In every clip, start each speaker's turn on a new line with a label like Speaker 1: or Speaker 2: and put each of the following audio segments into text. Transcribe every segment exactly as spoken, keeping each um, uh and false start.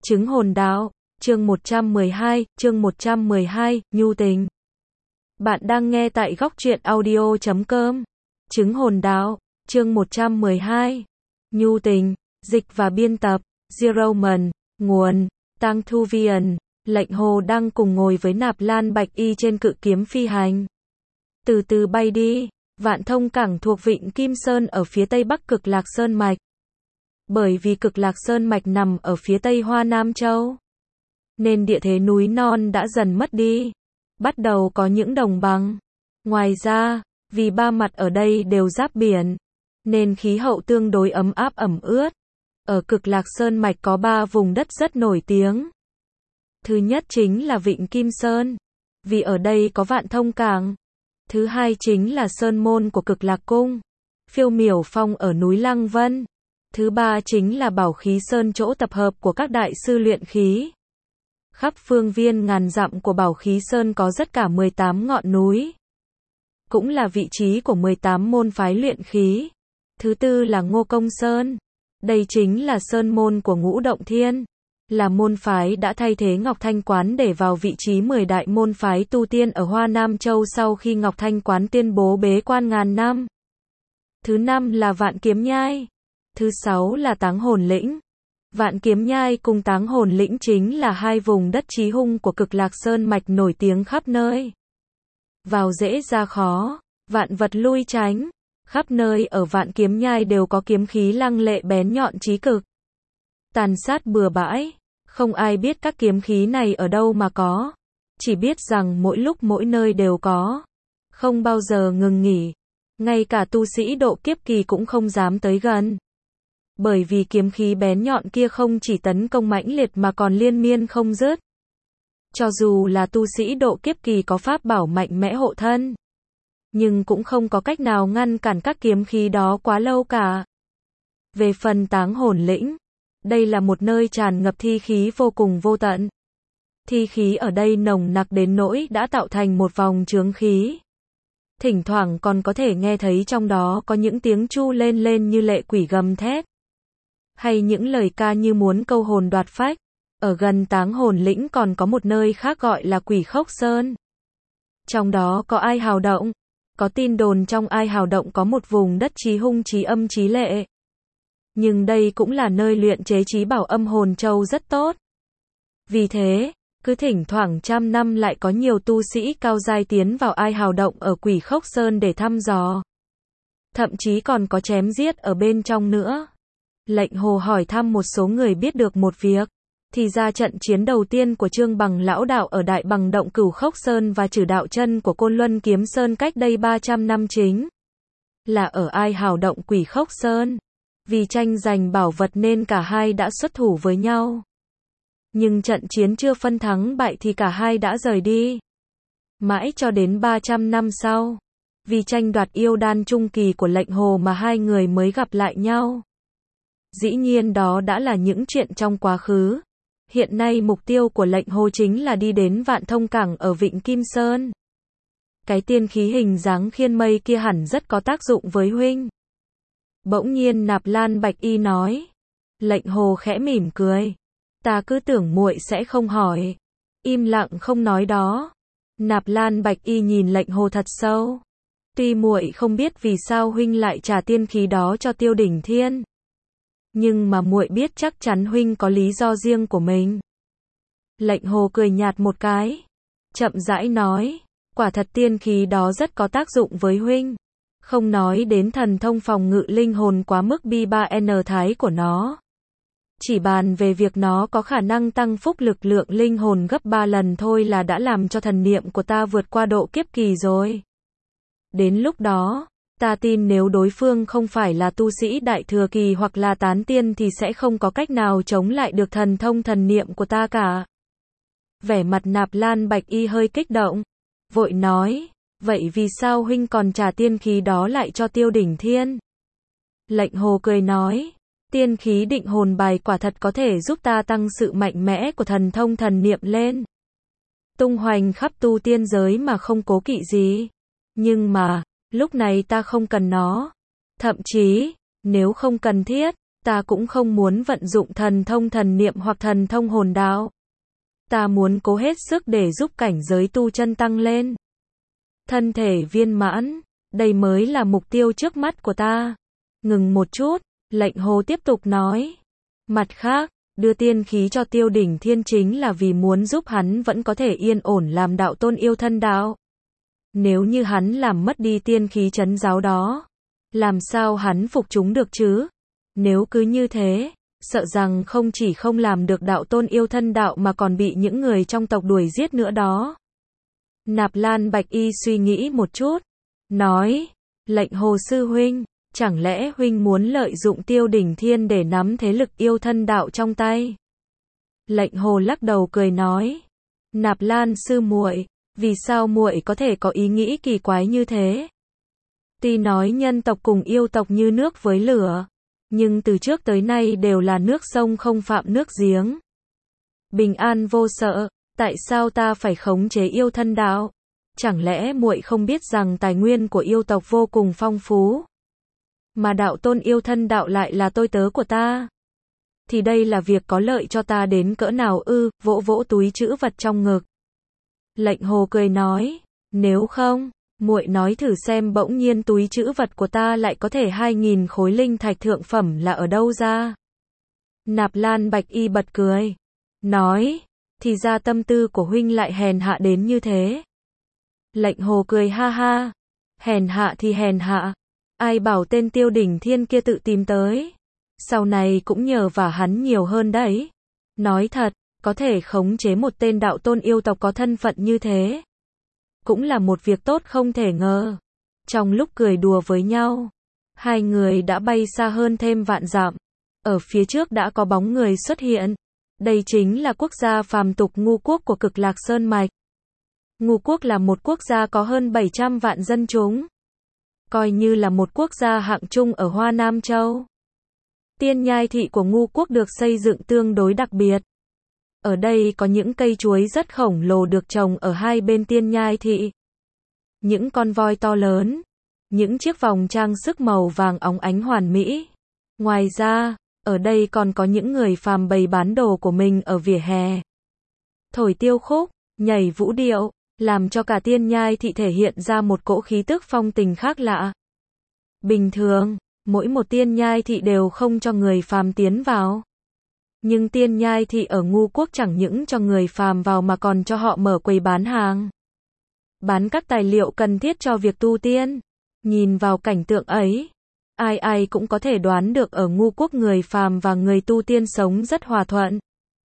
Speaker 1: Chứng hồn đạo, chương một trăm mười hai, chương một trăm mười hai, nhu tình. Bạn đang nghe tại góc truyện audio chấm com. Chứng hồn đạo, chương một trăm mười hai. Nhu tình, dịch và biên tập, Zeroman, nguồn, Tăng Thu Viền, Lệnh Hồ đang cùng ngồi với Nạp Lan Bạch Y trên cự kiếm phi hành. Từ từ bay đi, Vạn Thông Cảng thuộc Vịnh Kim Sơn ở phía tây bắc Cực Lạc Sơn Mạch. Bởi vì Cực Lạc Sơn Mạch nằm ở phía tây Hoa Nam Châu, nên địa thế núi non đã dần mất đi, bắt đầu có những đồng bằng. Ngoài ra, vì ba mặt ở đây đều giáp biển, nên khí hậu tương đối ấm áp ẩm ướt. Ở Cực Lạc Sơn Mạch có ba vùng đất rất nổi tiếng. Thứ nhất chính là Vịnh Kim Sơn, vì ở đây có Vạn Thông Cảng. Thứ hai chính là Sơn Môn của Cực Lạc Cung, Phiêu Miểu Phong ở núi Lăng Vân. Thứ ba chính là Bảo Khí Sơn, chỗ tập hợp của các đại sư luyện khí. Khắp phương viên ngàn dặm của Bảo Khí Sơn có rất cả mười tám ngọn núi, cũng là vị trí của mười tám môn phái luyện khí. Thứ tư là Ngô Công Sơn. Đây chính là sơn môn của Ngũ Động Thiên, là môn phái đã thay thế Ngọc Thanh Quán để vào vị trí mười đại môn phái tu tiên ở Hoa Nam Châu sau khi Ngọc Thanh Quán tuyên bố bế quan ngàn năm. Thứ năm là Vạn Kiếm Nhai. Thứ sáu là Táng Hồn Lĩnh. Vạn Kiếm Nhai cùng Táng Hồn Lĩnh chính là hai vùng đất chí hung của Cực Lạc Sơn Mạch nổi tiếng khắp nơi. Vào dễ ra khó, vạn vật lui tránh. Khắp nơi ở Vạn Kiếm Nhai đều có kiếm khí lăng lệ bén nhọn chí cực, tàn sát bừa bãi. Không ai biết các kiếm khí này ở đâu mà có, chỉ biết rằng mỗi lúc mỗi nơi đều có, không bao giờ ngừng nghỉ. Ngay cả tu sĩ độ kiếp kỳ cũng không dám tới gần. Bởi vì kiếm khí bén nhọn kia không chỉ tấn công mãnh liệt mà còn liên miên không dứt. Cho dù là tu sĩ độ kiếp kỳ có pháp bảo mạnh mẽ hộ thân, nhưng cũng không có cách nào ngăn cản các kiếm khí đó quá lâu cả. Về phần Táng Hồn Lĩnh, đây là một nơi tràn ngập thi khí vô cùng vô tận. Thi khí ở đây nồng nặc đến nỗi đã tạo thành một vòng chướng khí. Thỉnh thoảng còn có thể nghe thấy trong đó có những tiếng chu lên lên như lệ quỷ gầm thét, hay những lời ca như muốn câu hồn đoạt phách. Ở gần Táng Hồn Lĩnh còn có một nơi khác gọi là Quỷ Khốc Sơn. Trong đó có Ai Hào Động. Có tin đồn trong Ai Hào Động có một vùng đất chí hung chí âm chí lệ. Nhưng đây cũng là nơi luyện chế chí bảo âm hồn châu rất tốt. Vì thế, cứ thỉnh thoảng trăm năm lại có nhiều tu sĩ cao giai tiến vào Ai Hào Động ở Quỷ Khốc Sơn để thăm dò. Thậm chí còn có chém giết ở bên trong nữa. Lệnh Hồ hỏi thăm một số người biết được một việc, thì ra trận chiến đầu tiên của Trương Bằng lão đạo ở Đại Bằng Động Cửu Khốc Sơn và Trử Đạo Chân của Côn Luân Kiếm Sơn cách đây ba trăm năm chính là ở Ai Hào Động Quỷ Khốc Sơn. Vì tranh giành bảo vật nên cả hai đã xuất thủ với nhau. Nhưng trận chiến chưa phân thắng bại thì cả hai đã rời đi. Mãi cho đến ba trăm năm sau, vì tranh đoạt yêu đan trung kỳ của Lệnh Hồ mà hai người mới gặp lại nhau. Dĩ nhiên đó đã là những chuyện trong quá khứ. Hiện nay mục tiêu của Lệnh Hồ chính là đi đến Vạn Thông Cảng ở Vịnh Kim Sơn. Cái tiên khí hình dáng khiên mây kia hẳn rất có tác dụng với huynh. Bỗng nhiên Nạp Lan Bạch Y nói. Lệnh Hồ khẽ mỉm cười. Ta cứ tưởng muội sẽ không hỏi. Im lặng không nói đó. Nạp Lan Bạch Y nhìn Lệnh Hồ thật sâu. Tuy muội không biết vì sao huynh lại trả tiên khí đó cho Tiêu Đỉnh Thiên, nhưng mà muội biết chắc chắn huynh có lý do riêng của mình. Lệnh Hồ cười nhạt một cái, chậm rãi nói, quả thật tiên khí đó rất có tác dụng với huynh. Không nói đến thần thông phòng ngự linh hồn quá mức bi ba N thái của nó, chỉ bàn về việc nó có khả năng tăng phúc lực lượng linh hồn gấp ba lần thôi là đã làm cho thần niệm của ta vượt qua độ kiếp kỳ rồi. Đến lúc đó, ta tin nếu đối phương không phải là tu sĩ đại thừa kỳ hoặc là tán tiên thì sẽ không có cách nào chống lại được thần thông thần niệm của ta cả. Vẻ mặt Nạp Lan Bạch Y hơi kích động, vội nói, vậy vì sao huynh còn trả tiên khí đó lại cho Tiêu Đỉnh Thiên? Lệnh Hồ cười nói, tiên khí định hồn bài quả thật có thể giúp ta tăng sự mạnh mẽ của thần thông thần niệm lên, tung hoành khắp tu tiên giới mà không cố kỵ gì. Nhưng mà lúc này ta không cần nó. Thậm chí, nếu không cần thiết, Ta cũng không muốn vận dụng thần thông thần niệm hoặc thần thông hồn đạo. Ta muốn cố hết sức để giúp cảnh giới tu chân tăng lên. Thân thể viên mãn, đây mới là mục tiêu trước mắt của ta. Ngừng một chút, lệnh hồ tiếp tục nói. Mặt khác, đưa tiên khí cho Tiêu Đỉnh Thiên chính là vì muốn giúp hắn vẫn có thể yên ổn làm đạo tôn yêu thân đạo. Nếu như hắn làm mất đi tiên khí trấn giáo đó, làm sao hắn phục chúng được chứ? Nếu cứ như thế, sợ rằng không chỉ không làm được đạo tôn yêu thân đạo mà còn bị những người trong tộc đuổi giết nữa đó. Nạp Lan Bạch Y suy nghĩ một chút, nói, lệnh hồ sư huynh, chẳng lẽ huynh muốn lợi dụng Tiêu Đỉnh Thiên để nắm thế lực yêu thân đạo trong tay? Lệnh hồ lắc đầu cười nói, Nạp Lan sư muội, vì sao muội có thể có ý nghĩ kỳ quái như thế? Tuy nói nhân tộc cùng yêu tộc như nước với lửa, nhưng từ trước tới nay đều là nước sông không phạm nước giếng. Bình an vô sợ, tại sao ta phải khống chế yêu thân đạo? Chẳng lẽ muội không biết rằng tài nguyên của yêu tộc vô cùng phong phú? Mà đạo tôn yêu thân đạo lại là tôi tớ của ta. Thì đây là việc có lợi cho ta đến cỡ nào ư? Vỗ vỗ túi trữ vật trong ngực. Lệnh hồ cười nói, nếu không, muội nói thử xem bỗng nhiên túi trữ vật của ta lại có thể hai nghìn khối linh thạch thượng phẩm là ở đâu ra? Nạp Lan Bạch Y bật cười, nói, thì ra tâm tư của huynh lại hèn hạ đến như thế. Lệnh hồ cười ha ha, hèn hạ thì hèn hạ, ai bảo tên Tiêu Đỉnh Thiên kia tự tìm tới, sau này cũng nhờ vả hắn nhiều hơn đấy. Nói thật, có thể khống chế một tên đạo tôn yêu tộc có thân phận như thế, cũng là một việc tốt không thể ngờ. Trong lúc cười đùa với nhau, hai người đã bay xa hơn thêm vạn dặm. Ở phía trước đã có bóng người xuất hiện. Đây chính là quốc gia phàm tục Ngu Quốc của Cực Lạc Sơn Mạch. Ngu Quốc là một quốc gia có hơn bảy trăm vạn dân chúng, coi như là một quốc gia hạng trung ở Hoa Nam Châu. Tiên nhai thị của Ngu Quốc được xây dựng tương đối đặc biệt. Ở đây có những cây chuối rất khổng lồ được trồng ở hai bên tiên nhai thị. Những con voi to lớn, những chiếc vòng trang sức màu vàng óng ánh hoàn mỹ. Ngoài ra, ở đây còn có những người phàm bày bán đồ của mình ở vỉa hè. Thổi tiêu khúc, nhảy vũ điệu, làm cho cả tiên nhai thị thể hiện ra một cỗ khí tức phong tình khác lạ. Bình thường, mỗi một tiên nhai thị đều không cho người phàm tiến vào. Nhưng tiên nhai thị ở Ngu Quốc chẳng những cho người phàm vào mà còn cho họ mở quầy bán hàng, bán các tài liệu cần thiết cho việc tu tiên. Nhìn vào cảnh tượng ấy, ai ai cũng có thể đoán được ở Ngu Quốc người phàm và người tu tiên sống rất hòa thuận.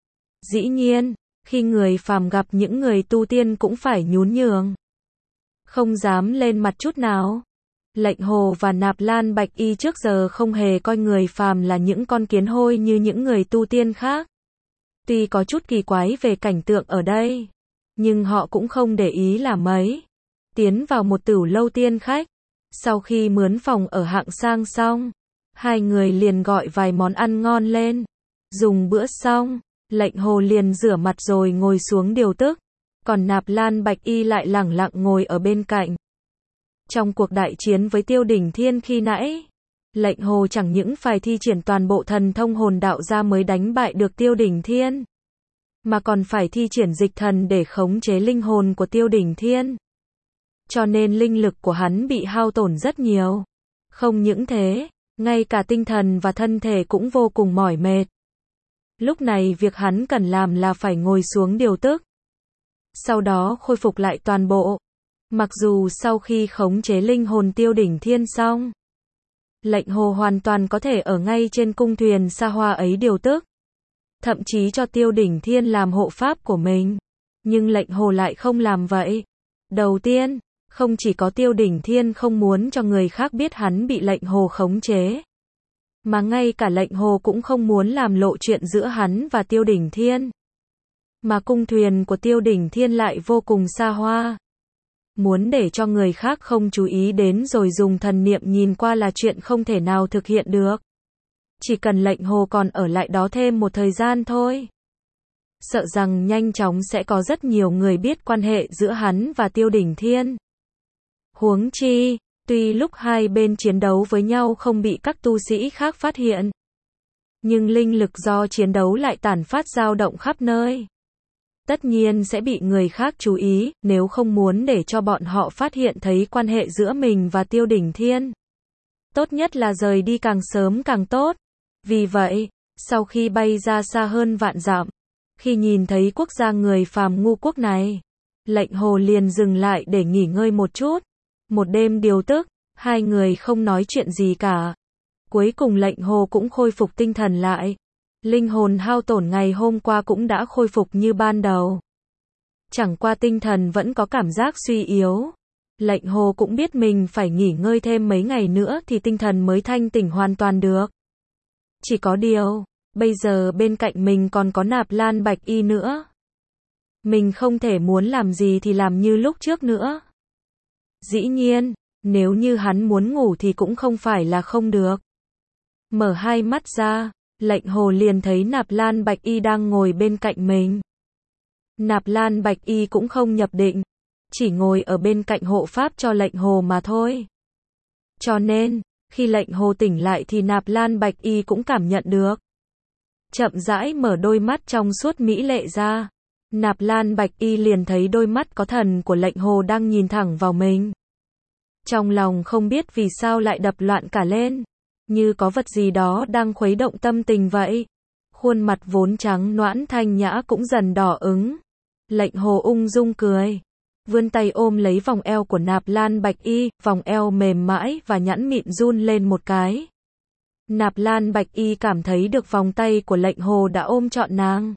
Speaker 1: Dĩ nhiên, khi người phàm gặp những người tu tiên cũng phải nhún nhường, không dám lên mặt chút nào. Lệnh hồ và Nạp Lan Bạch Y trước giờ không hề coi người phàm là những con kiến hôi như những người tu tiên khác. Tuy có chút kỳ quái về cảnh tượng ở đây, nhưng họ cũng không để ý là mấy. Tiến vào một tửu lâu tiên khách, sau khi mướn phòng ở hạng sang xong, hai người liền gọi vài món ăn ngon lên. Dùng bữa xong, lệnh hồ liền rửa mặt rồi ngồi xuống điều tức, còn Nạp Lan Bạch Y lại lẳng lặng ngồi ở bên cạnh. Trong cuộc đại chiến với Tiêu Đỉnh Thiên khi nãy, lệnh hồ chẳng những phải thi triển toàn bộ thần thông hồn đạo ra mới đánh bại được Tiêu Đỉnh Thiên, mà còn phải thi triển dịch thần để khống chế linh hồn của Tiêu Đỉnh Thiên. Cho nên linh lực của hắn bị hao tổn rất nhiều. Không những thế, ngay cả tinh thần và thân thể cũng vô cùng mỏi mệt. Lúc này việc hắn cần làm là phải ngồi xuống điều tức, sau đó khôi phục lại toàn bộ. Mặc dù sau khi khống chế linh hồn Tiêu Đỉnh Thiên xong, lệnh hồ hoàn toàn có thể ở ngay trên cung thuyền xa hoa ấy điều tức, thậm chí cho Tiêu Đỉnh Thiên làm hộ pháp của mình. Nhưng lệnh hồ lại không làm vậy. Đầu tiên, không chỉ có Tiêu Đỉnh Thiên không muốn cho người khác biết hắn bị lệnh hồ khống chế, mà ngay cả lệnh hồ cũng không muốn làm lộ chuyện giữa hắn và Tiêu Đỉnh Thiên. Mà cung thuyền của Tiêu Đỉnh Thiên lại vô cùng xa hoa, muốn để cho người khác không chú ý đến rồi dùng thần niệm nhìn qua là chuyện không thể nào thực hiện được. Chỉ cần lệnh hồ còn ở lại đó thêm một thời gian thôi, sợ rằng nhanh chóng sẽ có rất nhiều người biết quan hệ giữa hắn và Tiêu Đỉnh Thiên. Huống chi, tuy lúc hai bên chiến đấu với nhau không bị các tu sĩ khác phát hiện, nhưng linh lực do chiến đấu lại tản phát dao động khắp nơi. Tất nhiên sẽ bị người khác chú ý, nếu không muốn để cho bọn họ phát hiện thấy quan hệ giữa mình và Tiêu Đỉnh Thiên. Tốt nhất là rời đi càng sớm càng tốt. Vì vậy, sau khi bay ra xa hơn vạn dặm, khi nhìn thấy quốc gia người phàm ngu quốc này, Lệnh Hồ liền dừng lại để nghỉ ngơi một chút. Một đêm điều tức, hai người không nói chuyện gì cả. Cuối cùng Lệnh Hồ cũng khôi phục tinh thần lại. Linh hồn hao tổn ngày hôm qua cũng đã khôi phục như ban đầu. Chẳng qua tinh thần vẫn có cảm giác suy yếu. Lệnh Hồ cũng biết mình phải nghỉ ngơi thêm mấy ngày nữa thì tinh thần mới thanh tỉnh hoàn toàn được. Chỉ có điều, bây giờ bên cạnh mình còn có Nạp Lan Bạch Y nữa. Mình không thể muốn làm gì thì làm như lúc trước nữa. Dĩ nhiên, nếu như hắn muốn ngủ thì cũng không phải là không được. Mở hai mắt ra, Lệnh Hồ liền thấy Nạp Lan Bạch Y đang ngồi bên cạnh mình. Nạp Lan Bạch Y cũng không nhập định, chỉ ngồi ở bên cạnh hộ pháp cho Lệnh Hồ mà thôi. Cho nên, khi Lệnh Hồ tỉnh lại thì Nạp Lan Bạch Y cũng cảm nhận được. Chậm rãi mở đôi mắt trong suốt mỹ lệ ra. Nạp Lan Bạch Y liền thấy đôi mắt có thần của Lệnh Hồ đang nhìn thẳng vào mình. Trong lòng không biết vì sao lại đập loạn cả lên, như có vật gì đó đang khuấy động tâm tình vậy. Khuôn mặt vốn trắng nõn thanh nhã cũng dần đỏ ứng. Lệnh Hồ ung dung cười, vươn tay ôm lấy vòng eo của Nạp Lan Bạch Y, vòng eo mềm mại và nhẵn mịn run lên một cái. Nạp Lan Bạch Y cảm thấy được vòng tay của Lệnh Hồ đã ôm trọn nàng.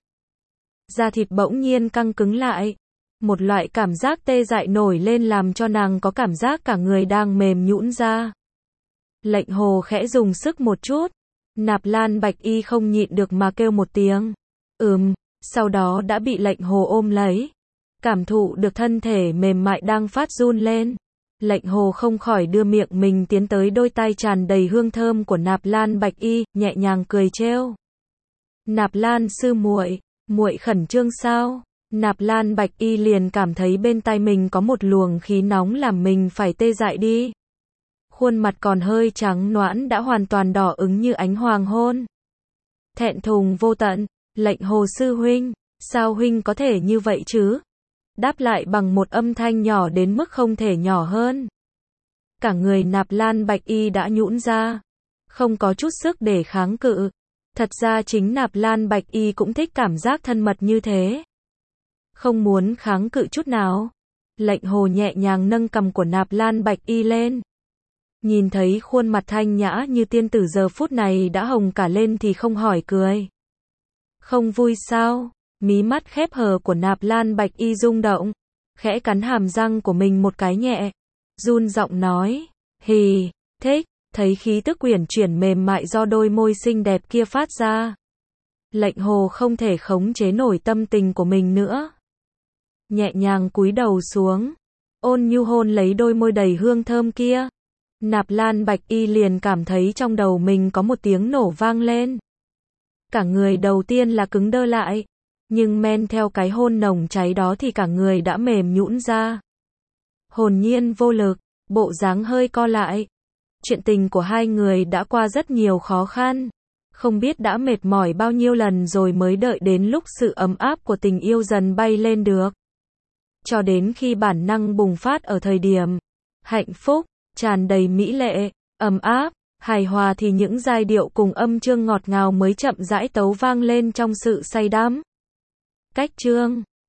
Speaker 1: Da thịt bỗng nhiên căng cứng lại. Một loại cảm giác tê dại nổi lên làm cho nàng có cảm giác cả người đang mềm nhũn ra. Lệnh Hồ khẽ dùng sức một chút. Nạp Lan Bạch Y không nhịn được mà kêu một tiếng. Ừm, sau đó đã bị Lệnh Hồ ôm lấy. Cảm thụ được thân thể mềm mại đang phát run lên. Lệnh Hồ không khỏi đưa miệng mình tiến tới đôi tai tràn đầy hương thơm của Nạp Lan Bạch Y, nhẹ nhàng cười trêu. Nạp Lan sư muội, muội khẩn trương sao? Nạp Lan Bạch Y liền cảm thấy bên tai mình có một luồng khí nóng làm mình phải tê dại đi. Khuôn mặt còn hơi trắng nõn đã hoàn toàn đỏ ứng như ánh hoàng hôn. Thẹn thùng vô tận, Lệnh Hồ sư huynh, sao huynh có thể như vậy chứ? Đáp lại bằng một âm thanh nhỏ đến mức không thể nhỏ hơn. Cả người Nạp Lan Bạch Y đã nhũn ra, không có chút sức để kháng cự. Thật ra chính Nạp Lan Bạch Y cũng thích cảm giác thân mật như thế. Không muốn kháng cự chút nào. Lệnh Hồ nhẹ nhàng nâng cằm của Nạp Lan Bạch Y lên. Nhìn thấy khuôn mặt thanh nhã như tiên tử giờ phút này đã hồng cả lên thì không hỏi cười. Không vui sao? Mí mắt khép hờ của Nạp Lan Bạch Y rung động, khẽ cắn hàm răng của mình một cái nhẹ, run giọng nói, hì, thích, thấy khí tức uyển chuyển mềm mại do đôi môi xinh đẹp kia phát ra. Lệnh Hồ không thể khống chế nổi tâm tình của mình nữa. Nhẹ nhàng cúi đầu xuống, ôn nhu hôn lấy đôi môi đầy hương thơm kia. Nạp Lan Bạch Y liền cảm thấy trong đầu mình có một tiếng nổ vang lên. Cả người đầu tiên là cứng đơ lại, nhưng men theo cái hôn nồng cháy đó thì cả người đã mềm nhũn ra. Hồn nhiên vô lực, bộ dáng hơi co lại. Chuyện tình của hai người đã qua rất nhiều khó khăn. Không biết đã mệt mỏi bao nhiêu lần rồi mới đợi đến lúc sự ấm áp của tình yêu dần bay lên được. Cho đến khi bản năng bùng phát ở thời điểm hạnh phúc, tràn đầy mỹ lệ, ấm áp, hài hòa thì những giai điệu cùng âm chương ngọt ngào mới chậm rãi tấu vang lên trong sự say đắm. Cách chương